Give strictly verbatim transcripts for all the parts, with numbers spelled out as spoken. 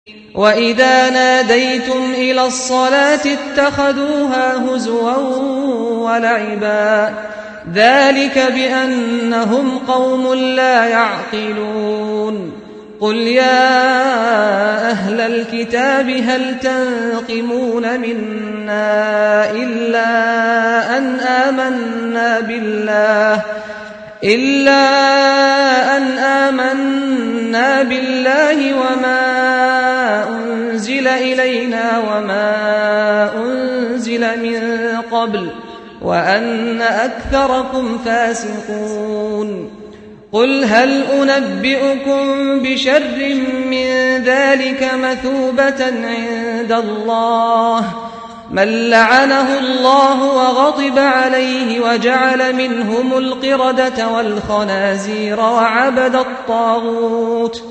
وَإِذَا نَادَيْتُمْ إِلَى الصَّلَاةِ اتَّخَذُوهَا هُزُوًا وَلَعِبًا ذَلِكَ بِأَنَّهُمْ قَوْمٌ لَّا يَعْقِلُونَ قُلْ يَا أَهْلَ الْكِتَابِ هَلْ تَنقِمُونَ مِنَّا إِلَّا أَنْ آمَنَّا بِاللَّهِ إِلَّا أَنْ آمَنَّا بِاللَّهِ وَمَا أُنزِلَ إِلَيْنَا وَمَا أُنزِلَ مِن قَبْلُ وَأَنَّ أَكْثَرَكُمْ فَاسِقُونَ قُلْ هَلْ أُنَبِّئُكُم بِشَرٍّ مِّن ذَلِكَ مَثُوبَةً عِندَ اللَّهِ مَن لَّعَنَهُ اللَّهُ وَغَضِبَ عَلَيْهِ وَجَعَلَ مِنْهُمُ الْقِرَدَةَ وَالْخَنَازِيرَ وَعَبَدَ الطَّاغُوتَ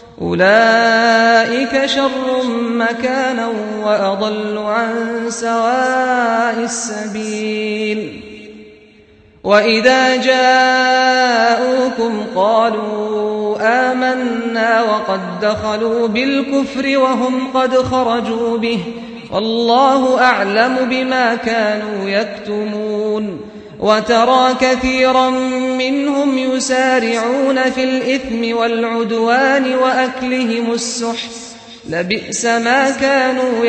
أُولَٰئِكَ شَرٌّ مَّكَانًا وَأَضَلُّ عَن سَوَاءِ السَّبِيلِ وَإِذَا جَاءُوكُمْ قَالُوا آمَنَّا وَقَدْ دَخَلُوا بِالْكُفْرِ وَهُمْ قَدْ خَرَجُوا بِهِ وَاللَّهُ أَعْلَمُ بِمَا كَانُوا يَكْتُمُونَ وَتَرَىٰ كَثِيرًا مِّنْهُمْ يُسَارِعُونَ فِي الْإِثْمِ وَالْعُدْوَانِ وَأَكْلِهِمُ السُّحْتَ لَبِئْسَ مَا كَانُوا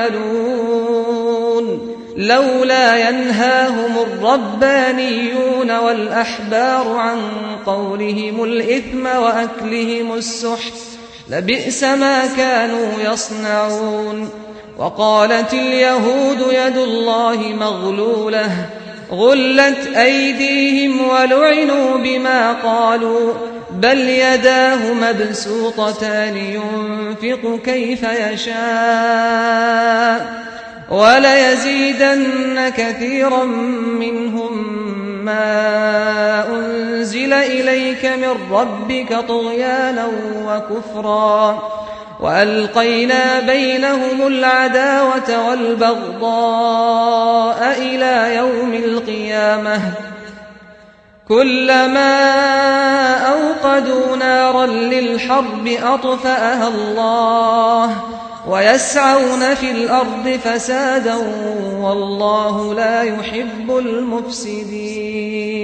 يَعْمَلُونَ لَوْلَا يَنْهَاهُمُ الرَّبَّانِيُّونَ وَالْأَحْبَارُ عَن قَوْلِهِمُ الْإِثْمَ وَأَكْلِهِمُ السُّحْتَ لَبِئْسَ ما كانوا يصنعون وقالت اليهود يد الله مغلولة غلت أيديهم ولعنوا بما قالوا بل يداه مبسوطتان ينفق كيف يشاء وليزيدن كثيرا منهم ما أنزل إليك من ربك طغيانا وكفرا وألقينا بينهم العداوة والبغضاء إلى يوم القيامة كلما أوقدوا نارا للحرب أطفأها الله ويسعون في الأرض فسادا والله لا يحب المفسدين